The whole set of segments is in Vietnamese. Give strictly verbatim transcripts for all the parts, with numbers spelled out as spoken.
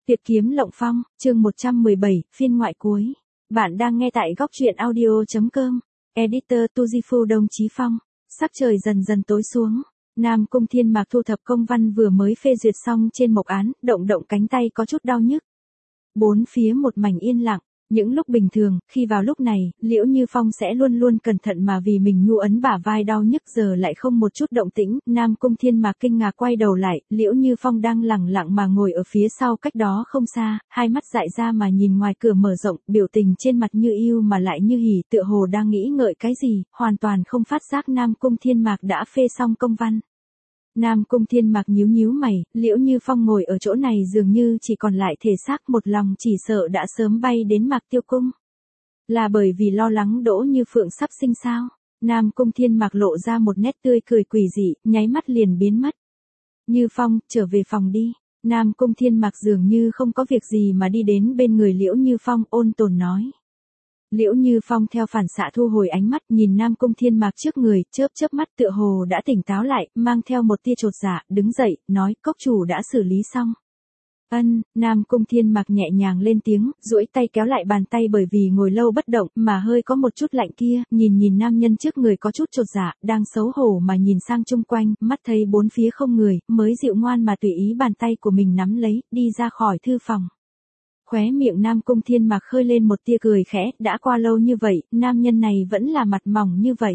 Tuyệt kiếm Lộng Phong, chương một trăm mười bảy, phiên ngoại cuối. Bạn đang nghe tại góc truyện audio.com. Editor Tujifu Đồng Chí Phong. Sắc trời dần dần tối xuống. Nam Cung Thiên Mạc thu thập công văn vừa mới phê duyệt xong trên mộc án, động động cánh tay có chút đau nhức. Bốn phía một mảnh yên lặng. Những lúc bình thường, khi vào lúc này, Liễu Như Phong sẽ luôn luôn cẩn thận mà vì mình nhu ấn bả vai đau nhức giờ lại không một chút động tĩnh. Nam Cung Thiên Mạc kinh ngạc quay đầu lại, Liễu Như Phong đang lẳng lặng mà ngồi ở phía sau cách đó không xa, hai mắt dại ra mà nhìn ngoài cửa mở rộng, biểu tình trên mặt như yêu mà lại như hỉ, tựa hồ đang nghĩ ngợi cái gì, hoàn toàn không phát giác Nam Cung Thiên Mạc đã phê xong công văn. Nam Cung Thiên Mạc nhíu nhíu mày, Liễu Như Phong ngồi ở chỗ này dường như chỉ còn lại thể xác một lòng chỉ sợ đã sớm bay đến Mạc Tiêu Cung. Là bởi vì lo lắng Đỗ Như Phượng sắp sinh sao? Nam Cung Thiên Mạc lộ ra một nét tươi cười quỷ dị, nháy mắt liền biến mất. Như Phong, trở về phòng đi. Nam Cung Thiên Mạc dường như không có việc gì mà đi đến bên người Liễu Như Phong ôn tồn nói. Liễu Như Phong theo phản xạ thu hồi ánh mắt nhìn Nam Cung Thiên Mạc trước người, chớp chớp mắt tựa hồ đã tỉnh táo lại, mang theo một tia chột dạ, đứng dậy, nói, cốc chủ đã xử lý xong. Ân, Nam Cung Thiên Mạc nhẹ nhàng lên tiếng, duỗi tay kéo lại bàn tay bởi vì ngồi lâu bất động, mà hơi có một chút lạnh kia, nhìn nhìn nam nhân trước người có chút chột dạ, đang xấu hổ mà nhìn sang chung quanh, mắt thấy bốn phía không người, mới dịu ngoan mà tùy ý bàn tay của mình nắm lấy, đi ra khỏi thư phòng. Khóe miệng Nam Cung Thiên Mạc khơi lên một tia cười khẽ, đã qua lâu như vậy, nam nhân này vẫn là mặt mỏng như vậy.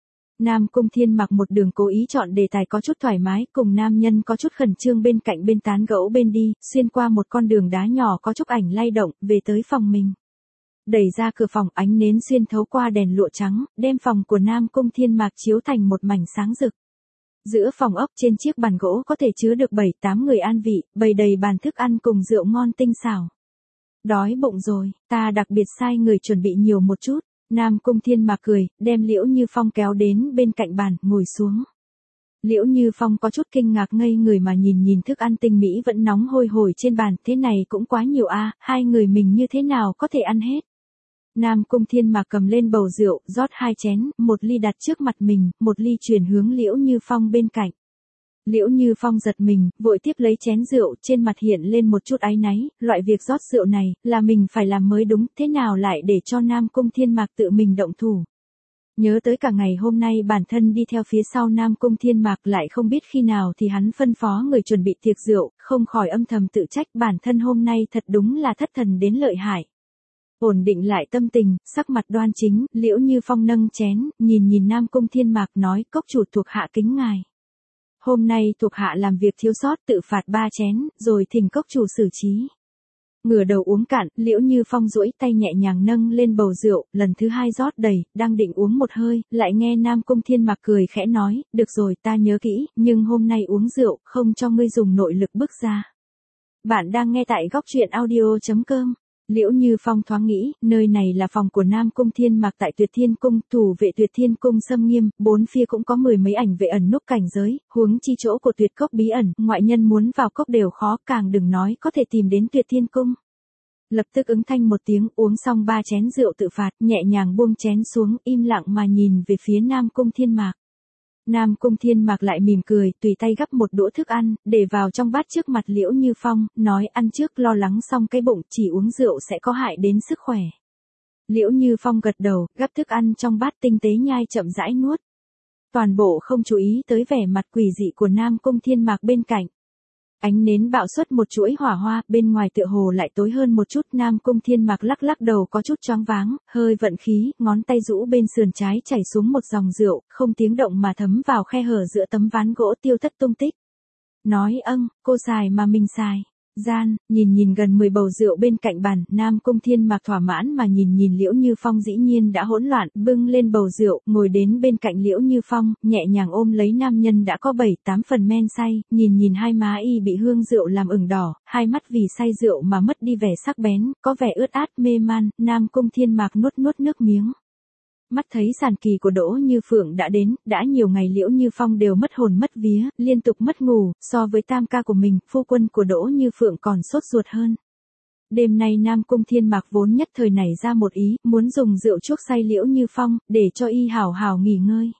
Nam Cung Thiên Mạc một đường cố ý chọn đề tài có chút thoải mái, cùng nam nhân có chút khẩn trương bên cạnh bên tán gẫu bên đi, xuyên qua một con đường đá nhỏ có chút ảnh lay động, về tới phòng mình. Đẩy ra cửa phòng, ánh nến xuyên thấu qua đèn lụa trắng, đem phòng của Nam Cung Thiên Mạc chiếu thành một mảnh sáng rực. Giữa phòng ốc trên chiếc bàn gỗ có thể chứa được bảy tám người an vị, bày đầy bàn thức ăn cùng rượu ngon tinh xảo. Đói bụng rồi, ta đặc biệt sai người chuẩn bị nhiều một chút. Nam Cung Thiên Mạc cười, đem Liễu Như Phong kéo đến bên cạnh bàn, ngồi xuống. Liễu Như Phong có chút kinh ngạc ngây người mà nhìn nhìn thức ăn tinh mỹ vẫn nóng hôi hổi trên bàn, thế này cũng quá nhiều a, hai người mình như thế nào có thể ăn hết. Nam Cung Thiên Mạc cầm lên bầu rượu, rót hai chén, một ly đặt trước mặt mình, một ly chuyển hướng Liễu Như Phong bên cạnh. Liễu Như Phong giật mình, vội tiếp lấy chén rượu, trên mặt hiện lên một chút áy náy, loại việc rót rượu này, là mình phải làm mới đúng, thế nào lại để cho Nam Cung Thiên Mạc tự mình động thủ. Nhớ tới cả ngày hôm nay bản thân đi theo phía sau Nam Cung Thiên Mạc lại không biết khi nào thì hắn phân phó người chuẩn bị tiệc rượu, không khỏi âm thầm tự trách bản thân hôm nay thật đúng là thất thần đến lợi hại. Ổn định lại tâm tình, sắc mặt đoan chính, Liễu Như Phong nâng chén, nhìn nhìn Nam Cung Thiên Mạc nói, cốc chủ thuộc hạ kính ngài. Hôm nay thuộc hạ làm việc thiếu sót tự phạt ba chén, rồi thỉnh cốc chủ xử trí. Ngửa đầu uống cạn, Liễu Như Phong duỗi tay nhẹ nhàng nâng lên bầu rượu, lần thứ hai rót đầy, đang định uống một hơi, lại nghe Nam Cung Thiên Mạc cười khẽ nói, được rồi ta nhớ kỹ, nhưng hôm nay uống rượu, không cho ngươi dùng nội lực bức ra. Bạn đang nghe tại góc truyện audio.com. Liễu Như Phong thoáng nghĩ, nơi này là phòng của Nam Cung Thiên Mạc tại Tuyệt Thiên Cung, thủ vệ Tuyệt Thiên Cung xâm nghiêm, bốn phía cũng có mười mấy ảnh vệ ẩn núp cảnh giới, huống chi chỗ của Tuyệt Cốc bí ẩn, ngoại nhân muốn vào cốc đều khó, càng đừng nói có thể tìm đến Tuyệt Thiên Cung. Lập tức ứng thanh một tiếng, uống xong ba chén rượu tự phạt, nhẹ nhàng buông chén xuống, im lặng mà nhìn về phía Nam Cung Thiên Mạc. Nam Cung Thiên Mạc lại mỉm cười, tùy tay gắp một đũa thức ăn, để vào trong bát trước mặt Liễu Như Phong, nói ăn trước lo lắng xong cái bụng, chỉ uống rượu sẽ có hại đến sức khỏe. Liễu Như Phong gật đầu, gắp thức ăn trong bát tinh tế nhai chậm rãi nuốt. Toàn bộ không chú ý tới vẻ mặt quỷ dị của Nam Cung Thiên Mạc bên cạnh. Ánh nến bạo xuất một chuỗi hỏa hoa, bên ngoài tựa hồ lại tối hơn một chút, Nam Cung Thiên Mạc lắc lắc đầu có chút choáng váng, hơi vận khí, ngón tay rũ bên sườn trái chảy xuống một dòng rượu, không tiếng động mà thấm vào khe hở giữa tấm ván gỗ tiêu thất tung tích. Nói âng, cô xài mà mình xài. Gian, nhìn nhìn gần mười bầu rượu bên cạnh bàn, Nam Cung Thiên Mạc thỏa mãn mà nhìn nhìn Liễu Như Phong dĩ nhiên đã hỗn loạn, bưng lên bầu rượu, ngồi đến bên cạnh Liễu Như Phong, nhẹ nhàng ôm lấy nam nhân đã có bảy tám phần men say, nhìn nhìn hai má y bị hương rượu làm ửng đỏ, hai mắt vì say rượu mà mất đi vẻ sắc bén, có vẻ ướt át mê man, Nam Cung Thiên Mạc nuốt nuốt nước miếng. Mắt thấy sản kỳ của Đỗ Như Phượng đã đến, đã nhiều ngày Liễu Như Phong đều mất hồn mất vía, liên tục mất ngủ, so với tam ca của mình, phu quân của Đỗ Như Phượng còn sốt ruột hơn. Đêm nay Nam Cung Thiên Mạc vốn nhất thời nảy ra một ý, muốn dùng rượu chuốc say Liễu Như Phong, để cho y hảo hảo nghỉ ngơi.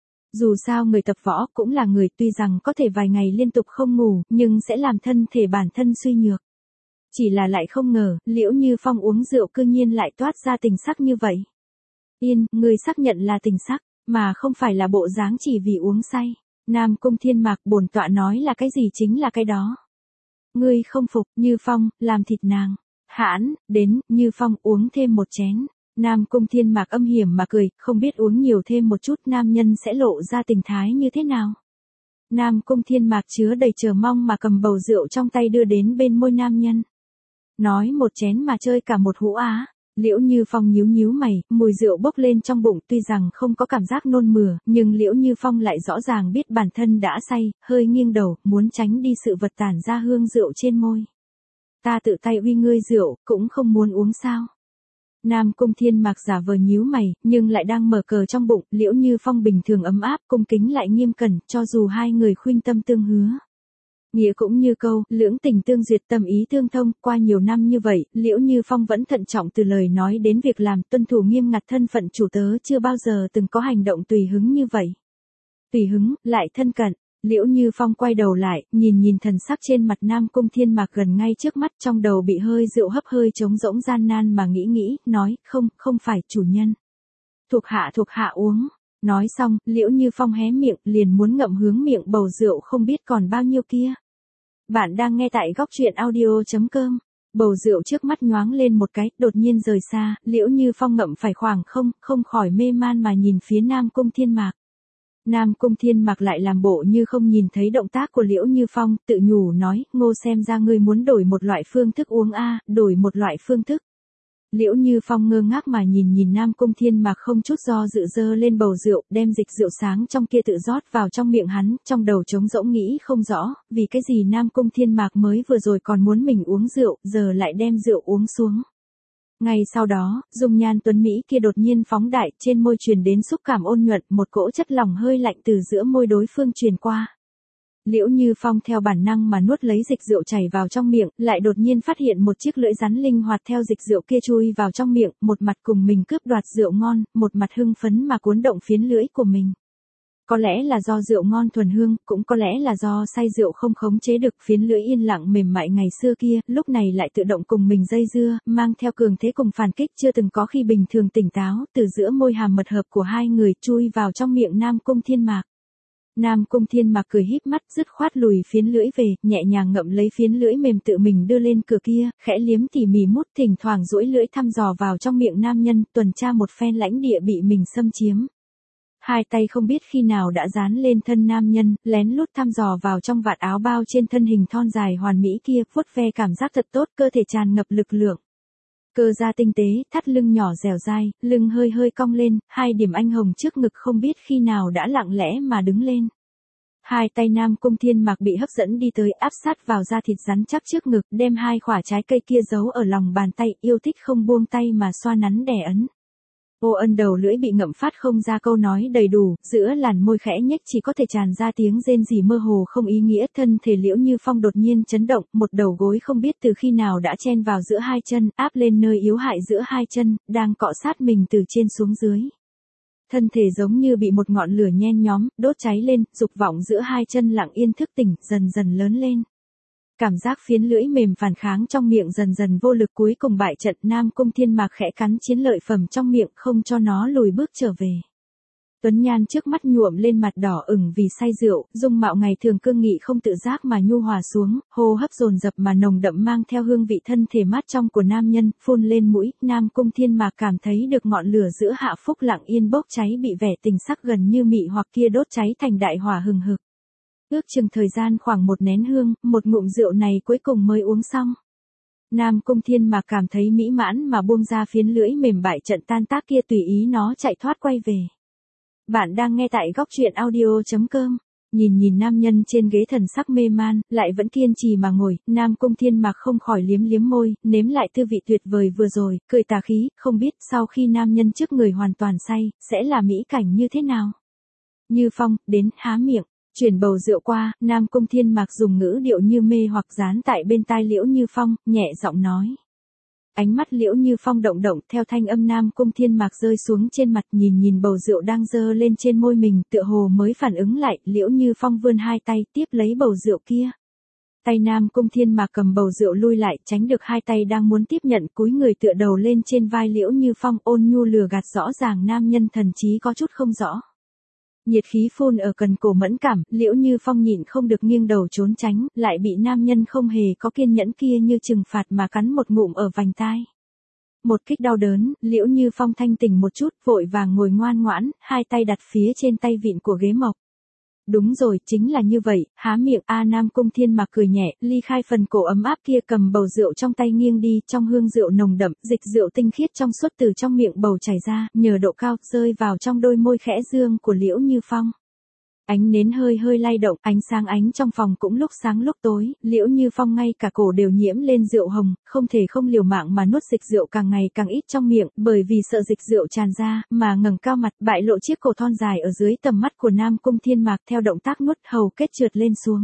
Dù sao người tập võ cũng là người, tuy rằng có thể vài ngày liên tục không ngủ, nhưng sẽ làm thân thể bản thân suy nhược. Chỉ là lại không ngờ, Liễu Như Phong uống rượu cư nhiên lại toát ra tình sắc như vậy. Yên, ngươi xác nhận là tình sắc, mà không phải là bộ dáng chỉ vì uống say. Nam Cung Thiên Mạc bổn tọa nói là cái gì chính là cái đó. Ngươi không phục, Như Phong, làm thịt nàng. Hãn, đến, Như Phong uống thêm một chén. Nam Cung Thiên Mạc âm hiểm mà cười, không biết uống nhiều thêm một chút nam nhân sẽ lộ ra tình thái như thế nào. Nam Cung Thiên Mạc chứa đầy chờ mong mà cầm bầu rượu trong tay đưa đến bên môi nam nhân. Nói một chén mà chơi cả một hũ á. Liễu Như Phong nhíu nhíu mày, mùi rượu bốc lên trong bụng, tuy rằng không có cảm giác nôn mửa, nhưng Liễu Như Phong lại rõ ràng biết bản thân đã say, hơi nghiêng đầu, muốn tránh đi sự vật tản ra hương rượu trên môi. Ta tự tay uy ngươi rượu, cũng không muốn uống sao. Nam Cung Thiên Mạc giả vờ nhíu mày, nhưng lại đang mở cờ trong bụng, Liễu Như Phong bình thường ấm áp, cung kính lại nghiêm cẩn, cho dù hai người khuynh tâm tương hứa. Nghĩa cũng như câu, lưỡng tình tương duyệt tâm ý tương thông, qua nhiều năm như vậy, Liễu Như Phong vẫn thận trọng từ lời nói đến việc làm, tuân thủ nghiêm ngặt thân phận chủ tớ, chưa bao giờ từng có hành động tùy hứng như vậy. Tùy hứng, lại thân cận. Liễu Như Phong quay đầu lại, nhìn nhìn thần sắc trên mặt Nam Cung Thiên Mạc gần ngay trước mắt, trong đầu bị hơi rượu hấp hơi trống rỗng gian nan mà nghĩ nghĩ, nói, không, không phải chủ nhân. Thuộc hạ thuộc hạ uống. Nói xong, Liễu Như Phong hé miệng, liền muốn ngậm hướng miệng bầu rượu không biết còn bao nhiêu kia. Bạn đang nghe tại góc truyện audio chấm com. Bầu rượu trước mắt nhoáng lên một cái, đột nhiên rời xa, Liễu Như Phong ngậm phải khoảng không, không khỏi mê man mà nhìn phía Nam Cung Thiên Mạc. Nam Cung Thiên Mạc lại làm bộ như không nhìn thấy động tác của Liễu Như Phong, tự nhủ nói, ngô xem ra ngươi muốn đổi một loại phương thức uống a, đổi một loại phương thức. Liễu Như Phong ngơ ngác mà nhìn nhìn Nam Cung Thiên Mạc không chút do dự dơ lên bầu rượu, đem dịch rượu sáng trong kia tự rót vào trong miệng hắn, trong đầu trống rỗng nghĩ không rõ, vì cái gì Nam Cung Thiên Mạc mới vừa rồi còn muốn mình uống rượu, giờ lại đem rượu uống xuống. Ngay sau đó, dung nhan tuấn Mỹ kia đột nhiên phóng đại, trên môi truyền đến xúc cảm ôn nhuận, một cỗ chất lỏng hơi lạnh từ giữa môi đối phương truyền qua. Liễu Như Phong theo bản năng mà nuốt lấy dịch rượu chảy vào trong miệng, lại đột nhiên phát hiện một chiếc lưỡi rắn linh hoạt theo dịch rượu kia chui vào trong miệng, một mặt cùng mình cướp đoạt rượu ngon, một mặt hưng phấn mà cuốn động phiến lưỡi của mình. Có lẽ là do rượu ngon thuần hương, cũng có lẽ là do say rượu không khống chế được phiến lưỡi yên lặng mềm mại ngày xưa kia, lúc này lại tự động cùng mình dây dưa, mang theo cường thế cùng phản kích chưa từng có khi bình thường tỉnh táo, từ giữa môi hàm mật hợp của hai người chui vào trong miệng Nam Cung Thiên Mạc. Nam Cung Thiên Mạc cười híp mắt, dứt khoát lùi phiến lưỡi về, nhẹ nhàng ngậm lấy phiến lưỡi mềm tự mình đưa lên cửa kia, khẽ liếm tỉ mỉ mút, thỉnh thoảng duỗi lưỡi thăm dò vào trong miệng nam nhân, tuần tra một phen lãnh địa bị mình xâm chiếm. Hai tay không biết khi nào đã dán lên thân nam nhân, lén lút thăm dò vào trong vạt áo bao trên thân hình thon dài hoàn mỹ kia, vuốt ve cảm giác thật tốt, cơ thể tràn ngập lực lượng. Cơ da tinh tế, thắt lưng nhỏ dẻo dai, lưng hơi hơi cong lên, hai điểm anh hồng trước ngực không biết khi nào đã lặng lẽ mà đứng lên. Hai tay Nam Cung Thiên Mạc bị hấp dẫn đi tới, áp sát vào da thịt rắn chắc trước ngực, đem hai quả trái cây kia giấu ở lòng bàn tay, yêu thích không buông tay mà xoa nắn đè ấn. Ô ân đầu lưỡi bị ngậm phát không ra câu nói đầy đủ, giữa làn môi khẽ nhếch chỉ có thể tràn ra tiếng rên rỉ mơ hồ không ý nghĩa, thân thể Liễu Như Phong đột nhiên chấn động, một đầu gối không biết từ khi nào đã chen vào giữa hai chân, áp lên nơi yếu hại giữa hai chân, đang cọ sát mình từ trên xuống dưới. Thân thể giống như bị một ngọn lửa nhen nhóm, đốt cháy lên, dục vọng giữa hai chân lặng yên thức tỉnh, dần dần lớn lên. Cảm giác phiến lưỡi mềm phản kháng trong miệng dần dần vô lực, cuối cùng bại trận. Nam Cung Thiên Mạc khẽ cắn chiến lợi phẩm trong miệng, không cho nó lùi bước trở về. Tuấn nhan trước mắt nhuộm lên mặt đỏ ửng vì say rượu, dung mạo ngày thường cương nghị không tự giác mà nhu hòa xuống, hô hấp dồn dập mà nồng đậm mang theo hương vị thân thể mát trong của nam nhân, phun lên mũi. Nam Cung Thiên Mạc cảm thấy được ngọn lửa giữa hạ phúc lặng yên bốc cháy bị vẻ tình sắc gần như mị hoặc kia đốt cháy thành đại hỏa hừng hực. Ước chừng thời gian khoảng một nén hương, một ngụm rượu này cuối cùng mới uống xong. Nam Cung Thiên Mạc cảm thấy mỹ mãn mà buông ra phiến lưỡi mềm bại trận tan tác kia, tùy ý nó chạy thoát quay về. Bạn đang nghe tại góc truyện audio chấm com. Nhìn nhìn nam nhân trên ghế thần sắc mê man, lại vẫn kiên trì mà ngồi, Nam Cung Thiên Mạc không khỏi liếm liếm môi, nếm lại tư vị tuyệt vời vừa rồi, cười tà khí, không biết sau khi nam nhân trước người hoàn toàn say, sẽ là mỹ cảnh như thế nào. Như Phong, đến, há miệng. Chuyển bầu rượu qua, Nam Cung Thiên Mạc dùng ngữ điệu như mê hoặc dán tại bên tai Liễu Như Phong, nhẹ giọng nói. Ánh mắt Liễu Như Phong động động, theo thanh âm Nam Cung Thiên Mạc rơi xuống trên mặt, nhìn nhìn bầu rượu đang dơ lên trên môi mình, tựa hồ mới phản ứng lại, Liễu Như Phong vươn hai tay tiếp lấy bầu rượu kia. Tay Nam Cung Thiên Mạc cầm bầu rượu lui lại, tránh được hai tay đang muốn tiếp nhận, cúi người tựa đầu lên trên vai Liễu Như Phong, ôn nhu lừa gạt rõ ràng nam nhân thần trí có chút không rõ. Nhiệt khí phun ở cần cổ mẫn cảm, Liễu Như Phong nhịn không được nghiêng đầu trốn tránh, lại bị nam nhân không hề có kiên nhẫn kia như trừng phạt mà cắn một ngụm ở vành tai. Một kích đau đớn, Liễu Như Phong thanh tỉnh một chút, vội vàng ngồi ngoan ngoãn, hai tay đặt phía trên tay vịn của ghế mộc. Đúng rồi, chính là như vậy, há miệng, a Nam Cung Thiên Mạc cười nhẹ, ly khai phần cổ ấm áp kia, cầm bầu rượu trong tay nghiêng đi, trong hương rượu nồng đậm, dịch rượu tinh khiết trong suốt từ trong miệng bầu chảy ra, nhờ độ cao, rơi vào trong đôi môi khẽ dương của Liễu Như Phong. Ánh nến hơi hơi lay động, ánh sáng ánh trong phòng cũng lúc sáng lúc tối, Liễu Như Phong ngay cả cổ đều nhiễm lên rượu hồng, không thể không liều mạng mà nuốt dịch rượu càng ngày càng ít trong miệng, bởi vì sợ dịch rượu tràn ra, mà ngẩng cao mặt, bại lộ chiếc cổ thon dài ở dưới tầm mắt của Nam Cung Thiên Mạc, theo động tác nuốt hầu kết trượt lên xuống.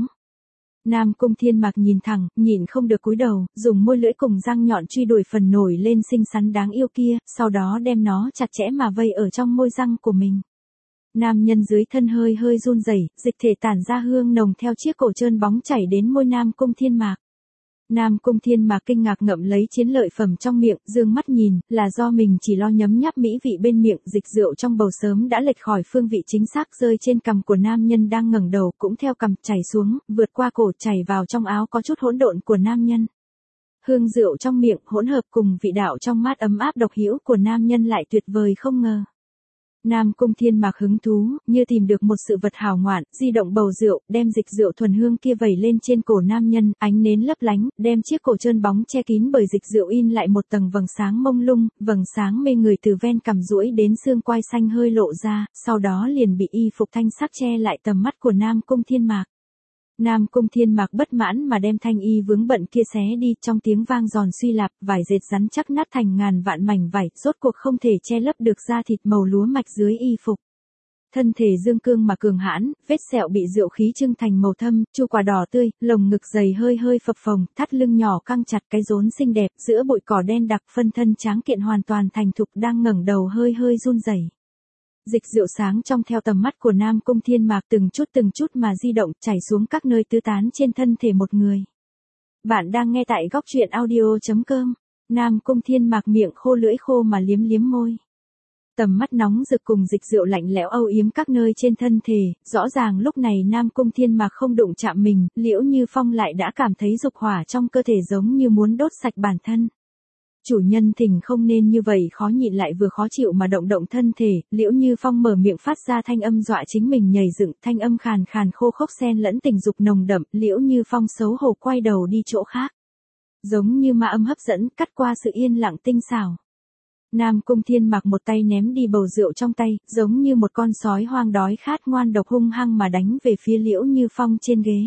Nam Cung Thiên Mạc nhìn thẳng, nhìn không được cúi đầu, dùng môi lưỡi cùng răng nhọn truy đuổi phần nổi lên xinh xắn đáng yêu kia, sau đó đem nó chặt chẽ mà vây ở trong môi răng của mình. Nam nhân dưới thân hơi hơi run rẩy, dịch thể tản ra hương nồng theo chiếc cổ trơn bóng chảy đến môi Nam Cung Thiên Mạc. Nam Cung Thiên Mạc kinh ngạc ngậm lấy chiến lợi phẩm trong miệng, dương mắt nhìn, là do mình chỉ lo nhấm nháp mỹ vị bên miệng, dịch rượu trong bầu sớm đã lệch khỏi phương vị chính xác, rơi trên cằm của nam nhân đang ngẩng đầu, cũng theo cằm chảy xuống, vượt qua cổ chảy vào trong áo có chút hỗn độn của nam nhân. Hương rượu trong miệng hỗn hợp cùng vị đạo trong mát ấm áp độc hữu của nam nhân lại tuyệt vời không ngờ. Nam Cung Thiên Mạc hứng thú, như tìm được một sự vật hào ngoạn, di động bầu rượu, đem dịch rượu thuần hương kia vẩy lên trên cổ nam nhân, ánh nến lấp lánh, đem chiếc cổ trơn bóng che kín bởi dịch rượu in lại một tầng vầng sáng mông lung, vầng sáng mê người từ ven cằm duỗi đến xương quai xanh hơi lộ ra, sau đó liền bị y phục thanh sắc che lại tầm mắt của Nam Cung Thiên Mạc. Nam Cung Thiên Mạc bất mãn mà đem thanh y vướng bận kia xé đi, trong tiếng vang giòn suy lạp, vải dệt rắn chắc nát thành ngàn vạn mảnh vải, rốt cuộc không thể che lấp được da thịt màu lúa mạch dưới y phục. Thân thể dương cương mà cường hãn, vết sẹo bị rượu khí trưng thành màu thâm, chu quả đỏ tươi, lồng ngực dày hơi hơi phập phồng, thắt lưng nhỏ căng chặt, cái rốn xinh đẹp, giữa bụi cỏ đen đặc, phân thân tráng kiện hoàn toàn thành thục, đang ngẩng đầu hơi hơi run rẩy. Dịch rượu sáng trong theo tầm mắt của Nam Cung Thiên Mạc từng chút từng chút mà di động, chảy xuống các nơi tứ tán trên thân thể một người. Bạn đang nghe tại góc truyện audio chấm com. Nam Cung Thiên Mạc miệng khô lưỡi khô mà liếm liếm môi. Tầm mắt nóng rực cùng dịch rượu lạnh lẽo âu yếm các nơi trên thân thể, rõ ràng lúc này Nam Cung Thiên Mạc không đụng chạm mình, Liễu Như Phong lại đã cảm thấy dục hỏa trong cơ thể giống như muốn đốt sạch bản thân. Chủ nhân thỉnh không nên như vậy, khó nhịn lại vừa khó chịu mà động động thân thể, Liễu Như Phong mở miệng phát ra thanh âm dọa chính mình nhảy dựng, thanh âm khàn khàn khô khốc xen lẫn tình dục nồng đậm, Liễu Như Phong xấu hổ quay đầu đi chỗ khác. Giống như ma âm hấp dẫn, cắt qua sự yên lặng tinh xảo. Nam Cung Thiên Mạc một tay ném đi bầu rượu trong tay, giống như một con sói hoang đói khát ngoan độc hung hăng mà đánh về phía Liễu Như Phong trên ghế.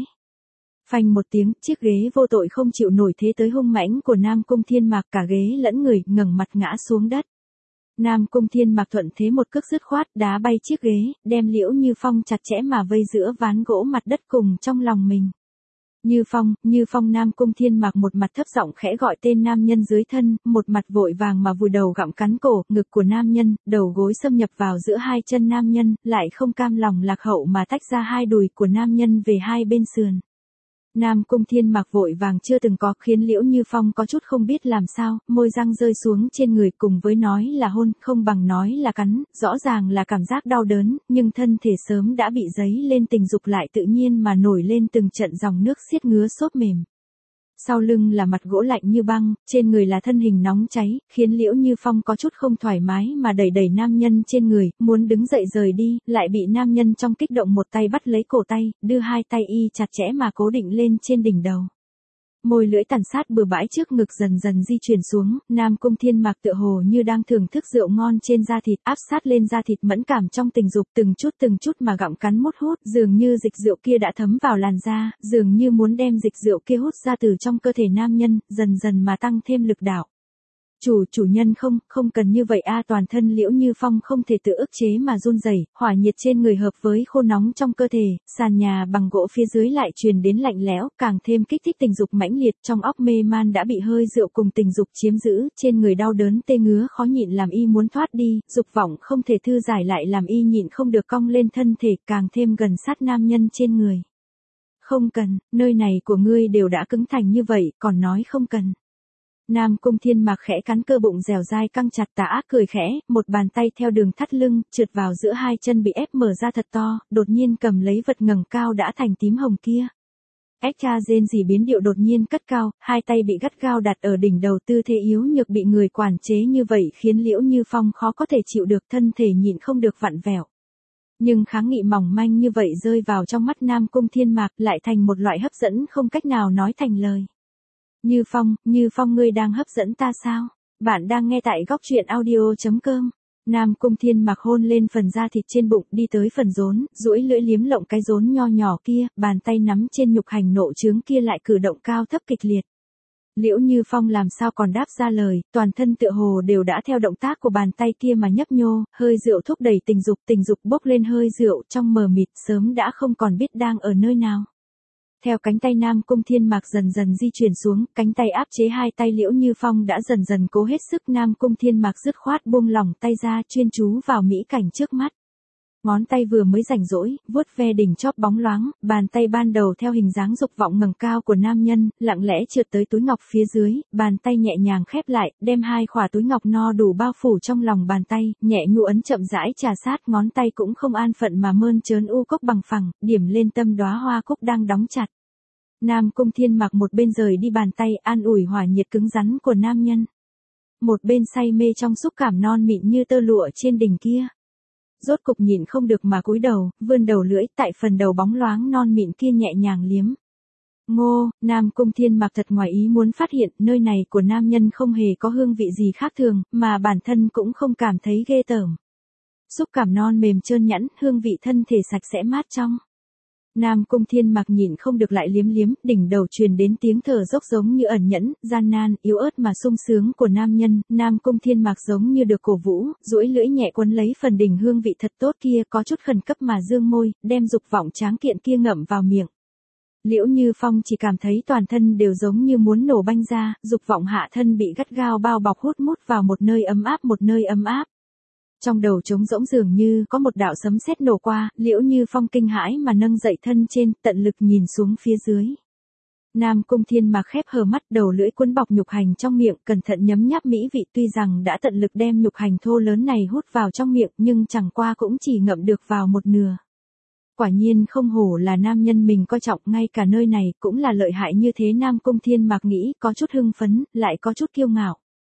Phanh một tiếng, chiếc ghế vô tội không chịu nổi thế tới hung mãnh của Nam Cung Thiên Mạc, cả ghế lẫn người ngẩng mặt ngã xuống đất. Nam Cung Thiên Mạc thuận thế một cước dứt khoát đá bay chiếc ghế, đem Liễu Như Phong chặt chẽ mà vây giữa ván gỗ mặt đất cùng trong lòng mình. Như Phong, Như Phong. Nam Cung Thiên Mạc một mặt thấp giọng khẽ gọi tên nam nhân dưới thân, một mặt vội vàng mà vùi đầu gặm cắn cổ, ngực của nam nhân, đầu gối xâm nhập vào giữa hai chân nam nhân, lại không cam lòng lạc hậu mà tách ra hai đùi của nam nhân về hai bên sườn. Nam Cung Thiên Mạc vội vàng chưa từng có, khiến Liễu Như Phong có chút không biết làm sao, môi răng rơi xuống trên người, cùng với nói là hôn, không bằng nói là cắn, rõ ràng là cảm giác đau đớn, nhưng thân thể sớm đã bị dấy lên tình dục lại tự nhiên mà nổi lên từng trận dòng nước xiết ngứa xốp mềm. Sau lưng là mặt gỗ lạnh như băng, trên người là thân hình nóng cháy, khiến Liễu Như Phong có chút không thoải mái mà đẩy đẩy nam nhân trên người, muốn đứng dậy rời đi, lại bị nam nhân trong kích động một tay bắt lấy cổ tay, đưa hai tay y chặt chẽ mà cố định lên trên đỉnh đầu. Môi lưỡi tàn sát bừa bãi trước ngực dần dần di chuyển xuống, Nam Cung Thiên Mạc tựa hồ như đang thưởng thức rượu ngon trên da thịt, áp sát lên da thịt mẫn cảm trong tình dục, từng chút từng chút mà gặm cắn mút hút, dường như dịch rượu kia đã thấm vào làn da, dường như muốn đem dịch rượu kia hút ra từ trong cơ thể nam nhân, dần dần mà tăng thêm lực đạo. Chủ, chủ nhân không, không cần như vậy a. Toàn thân Liễu Như Phong không thể tự ức chế mà run rẩy, hỏa nhiệt trên người hợp với khô nóng trong cơ thể, sàn nhà bằng gỗ phía dưới lại truyền đến lạnh lẽo, càng thêm kích thích tình dục mãnh liệt, trong óc mê man đã bị hơi rượu cùng tình dục chiếm giữ, trên người đau đớn tê ngứa khó nhịn làm y muốn thoát đi, dục vọng không thể thư giải lại làm y nhịn không được cong lên thân thể, càng thêm gần sát nam nhân trên người. Không cần, nơi này của ngươi đều đã cứng thành như vậy, còn nói không cần. Nam Cung Thiên Mạc khẽ cắn cơ bụng dẻo dai căng chặt, tà ác cười khẽ, một bàn tay theo đường thắt lưng, trượt vào giữa hai chân bị ép mở ra thật to, đột nhiên cầm lấy vật ngẩng cao đã thành tím hồng kia. Ếch cha rên rỉ biến điệu đột nhiên cất cao, hai tay bị gắt gao đặt ở đỉnh đầu, tư thế yếu nhược bị người quản chế như vậy khiến Liễu Như Phong khó có thể chịu được, thân thể nhịn không được vặn vẹo. Nhưng kháng nghị mỏng manh như vậy rơi vào trong mắt Nam Cung Thiên Mạc lại thành một loại hấp dẫn không cách nào nói thành lời. Như Phong, Như Phong ngươi đang hấp dẫn ta sao? Bạn đang nghe tại góc truyện audio chấm com. Nam Cung Thiên Mạc hôn lên phần da thịt trên bụng, đi tới phần rốn, duỗi lưỡi liếm lộng cái rốn nho nhỏ kia, bàn tay nắm trên nhục hành nộ trướng kia lại cử động cao thấp kịch liệt. Liễu Như Phong làm sao còn đáp ra lời, toàn thân tựa hồ đều đã theo động tác của bàn tay kia mà nhấp nhô, hơi rượu thúc đẩy tình dục, tình dục bốc lên hơi rượu trong mờ mịt, sớm đã không còn biết đang ở nơi nào. Theo cánh tay Nam Cung Thiên Mạc dần dần di chuyển xuống, cánh tay áp chế hai tay Liễu Như Phong đã dần dần cố hết sức, Nam Cung Thiên Mạc dứt khoát buông lỏng tay ra, chuyên chú vào mỹ cảnh trước mắt. Ngón tay vừa mới rảnh rỗi, vuốt ve đỉnh chóp bóng loáng, bàn tay ban đầu theo hình dáng dục vọng ngẩng cao của nam nhân, lặng lẽ trượt tới túi ngọc phía dưới, bàn tay nhẹ nhàng khép lại, đem hai khỏa túi ngọc no đủ bao phủ trong lòng bàn tay, nhẹ nhu ấn chậm rãi trà sát, ngón tay cũng không an phận mà mơn trớn u cốc bằng phẳng, điểm lên tâm đóa hoa cúc đang đóng chặt. Nam Cung Thiên Mạc một bên rời đi bàn tay, an ủi hỏa nhiệt cứng rắn của nam nhân. Một bên say mê trong xúc cảm non mịn như tơ lụa trên đỉnh kia. Rốt cục nhịn không được mà cúi đầu, vươn đầu lưỡi tại phần đầu bóng loáng non mịn kia nhẹ nhàng liếm. Ngô, Nam Cung Thiên Mạc thật ngoài ý muốn phát hiện nơi này của nam nhân không hề có hương vị gì khác thường, mà bản thân cũng không cảm thấy ghê tởm. Xúc cảm non mềm trơn nhẵn, hương vị thân thể sạch sẽ mát trong. Nam Cung Thiên Mạc nhịn không được lại liếm liếm, đỉnh đầu truyền đến tiếng thở dốc giống như ẩn nhẫn, gian nan, yếu ớt mà sung sướng của nam nhân. Nam Cung Thiên Mạc giống như được cổ vũ, duỗi lưỡi nhẹ quấn lấy phần đỉnh hương vị thật tốt kia, có chút khẩn cấp mà dương môi, đem dục vọng tráng kiện kia ngậm vào miệng. Liễu Như Phong chỉ cảm thấy toàn thân đều giống như muốn nổ banh ra, dục vọng hạ thân bị gắt gao bao bọc hút mút vào một nơi ấm áp, một nơi ấm áp. Trong đầu trống rỗng dường như có một đạo sấm sét nổ qua, Liễu Như Phong kinh hãi mà nâng dậy thân trên, tận lực nhìn xuống phía dưới. Nam Cung Thiên Mạc khép hờ mắt, đầu lưỡi cuốn bọc nhục hành trong miệng, cẩn thận nhấm nháp mỹ vị, tuy rằng đã tận lực đem nhục hành thô lớn này hút vào trong miệng, nhưng chẳng qua cũng chỉ ngậm được vào một nửa. Quả nhiên không hổ là nam nhân mình coi trọng, ngay cả nơi này cũng là lợi hại như thế. Nam Cung Thiên Mạc nghĩ, có chút hưng phấn, lại có chút kiêu ngạo.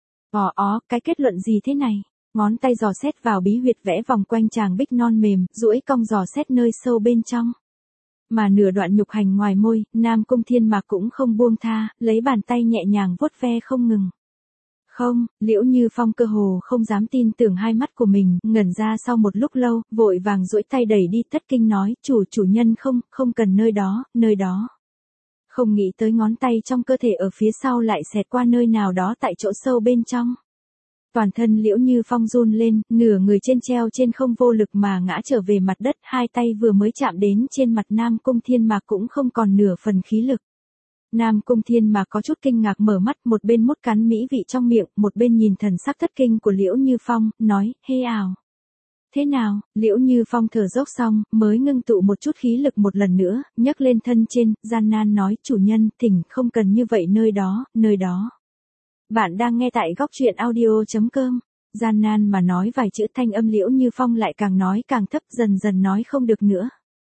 Ò ó, cái kết luận gì thế này? Ngón tay dò xét vào bí huyệt vẽ vòng quanh tràng bích non mềm, duỗi cong dò xét nơi sâu bên trong. Mà nửa đoạn nhục hành ngoài môi, Nam Cung Thiên Mạc cũng không buông tha, lấy bàn tay nhẹ nhàng vuốt ve không ngừng. Không, Liễu Như Phong cơ hồ không dám tin tưởng hai mắt của mình, ngẩn ra sau một lúc lâu, vội vàng duỗi tay đẩy đi, thất kinh nói, chủ chủ nhân không, không cần nơi đó, nơi đó. Không nghĩ tới ngón tay trong cơ thể ở phía sau lại xẹt qua nơi nào đó tại chỗ sâu bên trong. Toàn thân Liễu Như Phong run lên, nửa người trên treo trên không vô lực mà ngã trở về mặt đất, hai tay vừa mới chạm đến trên mặt Nam Cung Thiên Mạc cũng không còn nửa phần khí lực. Nam Cung Thiên Mạc có chút kinh ngạc mở mắt, một bên mút cắn mỹ vị trong miệng, một bên nhìn thần sắc thất kinh của Liễu Như Phong, nói, hê ào. Thế nào? Liễu Như Phong thở dốc xong, mới ngưng tụ một chút khí lực một lần nữa, nhấc lên thân trên, gian nan nói, chủ nhân, thỉnh, không cần như vậy, nơi đó, nơi đó. Bạn đang nghe tại góc truyện audio chấm com. Gian nan mà nói vài chữ, thanh âm Liễu Như Phong lại càng nói càng thấp, dần dần nói không được nữa.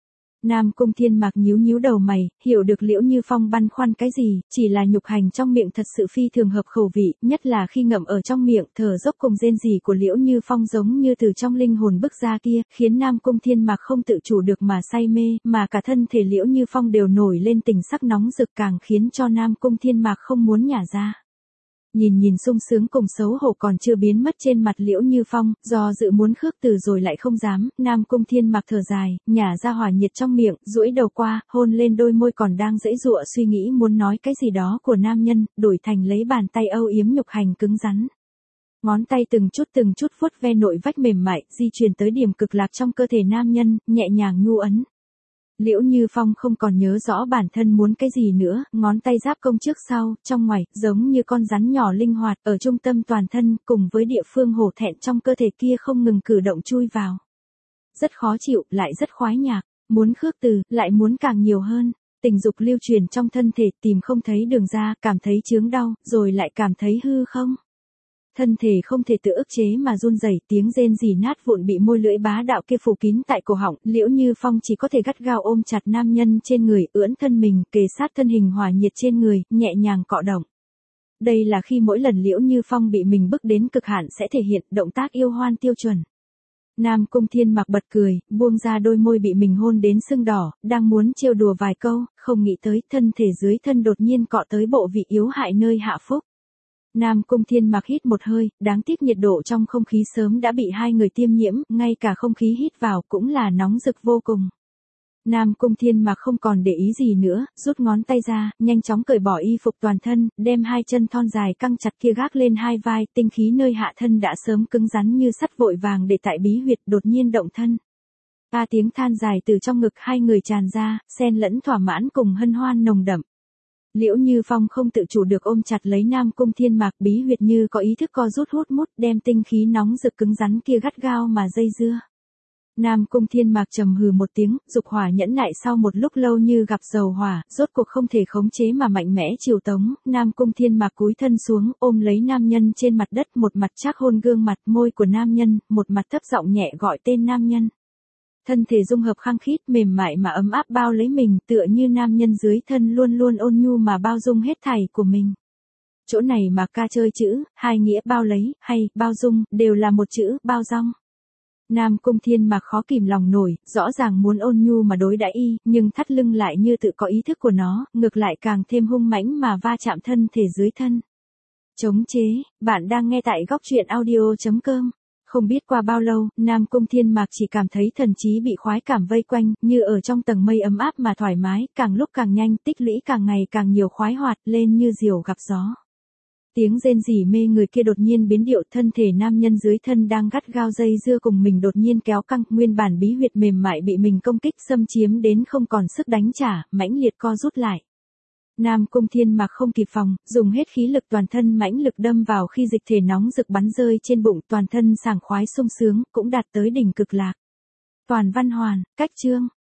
Nam Cung Thiên Mạc nhíu nhíu đầu mày, hiểu được Liễu Như Phong băn khoăn cái gì, chỉ là nhục hành trong miệng thật sự phi thường hợp khẩu vị, nhất là khi ngậm ở trong miệng, thở dốc cùng rên rỉ của Liễu Như Phong giống như từ trong linh hồn bức ra kia, khiến Nam Cung Thiên Mạc không tự chủ được mà say mê, mà cả thân thể Liễu Như Phong đều nổi lên tình sắc nóng rực, càng khiến cho Nam Cung Thiên Mạc không muốn nhả ra. Nhìn nhìn sung sướng cùng xấu hổ còn chưa biến mất trên mặt Liễu Như Phong, do dự muốn khước từ rồi lại không dám, Nam Cung Thiên Mạc thở dài, nhả ra hỏa nhiệt trong miệng, duỗi đầu qua, hôn lên đôi môi còn đang giãy giụa suy nghĩ muốn nói cái gì đó của nam nhân, đổi thành lấy bàn tay âu yếm nhục hành cứng rắn. Ngón tay từng chút từng chút vuốt ve nội vách mềm mại, di chuyển tới điểm cực lạc trong cơ thể nam nhân, nhẹ nhàng nhu ấn. Liễu Như Phong không còn nhớ rõ bản thân muốn cái gì nữa, ngón tay giáp công trước sau, trong ngoài, giống như con rắn nhỏ linh hoạt, ở trung tâm toàn thân, cùng với địa phương hổ thẹn trong cơ thể kia không ngừng cử động chui vào. Rất khó chịu, lại rất khoái nhạc, muốn khước từ, lại muốn càng nhiều hơn. Tình dục lưu truyền trong thân thể, tìm không thấy đường ra, cảm thấy chướng đau, rồi lại cảm thấy hư không. Thân thể không thể tự ức chế mà run rẩy, tiếng rên rỉ nát vụn bị môi lưỡi bá đạo kia phủ kín tại cổ họng, Liễu Như Phong chỉ có thể gắt gao ôm chặt nam nhân trên người, ưỡn thân mình, kề sát thân hình hỏa nhiệt trên người, nhẹ nhàng cọ động. Đây là khi mỗi lần Liễu Như Phong bị mình bức đến cực hạn sẽ thể hiện động tác yêu hoan tiêu chuẩn. Nam Cung Thiên Mặc bật cười, buông ra đôi môi bị mình hôn đến sưng đỏ, đang muốn trêu đùa vài câu, không nghĩ tới thân thể dưới thân đột nhiên cọ tới bộ vị yếu hại nơi hạ phúc. Nam Cung Thiên Mặc hít một hơi, đáng tiếc nhiệt độ trong không khí sớm đã bị hai người tiêm nhiễm, ngay cả không khí hít vào cũng là nóng rực vô cùng. Nam Cung Thiên Mặc không còn để ý gì nữa, rút ngón tay ra, nhanh chóng cởi bỏ y phục toàn thân, đem hai chân thon dài căng chặt kia gác lên hai vai, tinh khí nơi hạ thân đã sớm cứng rắn như sắt vội vàng để tại bí huyệt đột nhiên động thân. Ba tiếng than dài từ trong ngực hai người tràn ra, xen lẫn thỏa mãn cùng hân hoan nồng đậm. Liễu Như Phong không tự chủ được ôm chặt lấy Nam Cung Thiên Mặc, bí huyệt như có ý thức co rút hút mút, đem tinh khí nóng rực cứng rắn kia gắt gao mà dây dưa. Nam Cung Thiên Mặc trầm hừ một tiếng, dục hỏa nhẫn nại sau một lúc lâu như gặp dầu hỏa, rốt cuộc không thể khống chế mà mạnh mẽ chiều tống, Nam Cung Thiên Mặc cúi thân xuống, ôm lấy nam nhân trên mặt đất, một mặt trác hôn gương mặt môi của nam nhân, một mặt thấp giọng nhẹ gọi tên nam nhân. Thân thể dung hợp khăng khít, mềm mại mà ấm áp bao lấy mình, tựa như nam nhân dưới thân luôn luôn ôn nhu mà bao dung hết thảy của mình. Chỗ này mà ca chơi chữ, hai nghĩa bao lấy, hay, bao dung, đều là một chữ, bao dung. Nam Cung Thiên Mặc khó kìm lòng nổi, rõ ràng muốn ôn nhu mà đối đãi y, nhưng thắt lưng lại như tự có ý thức của nó, ngược lại càng thêm hung mãnh mà va chạm thân thể dưới thân. Chống chế, bạn đang nghe tại góc truyện audio chấm com. Không biết qua bao lâu, Nam Cung Thiên Mặc chỉ cảm thấy thần trí bị khoái cảm vây quanh, như ở trong tầng mây ấm áp mà thoải mái, càng lúc càng nhanh, tích lũy càng ngày càng nhiều khoái hoạt, lên như diều gặp gió. Tiếng rên rỉ mê người kia đột nhiên biến điệu, thân thể nam nhân dưới thân đang gắt gao dây dưa cùng mình đột nhiên kéo căng, nguyên bản bí huyệt mềm mại bị mình công kích xâm chiếm đến không còn sức đánh trả, mãnh liệt co rút lại. Nam Cung Thiên Mặc không kịp phòng, dùng hết khí lực toàn thân mãnh lực đâm vào khi dịch thể nóng rực bắn rơi trên bụng, toàn thân sảng khoái sung sướng, cũng đạt tới đỉnh cực lạc. Toàn văn hoàn, cách chương.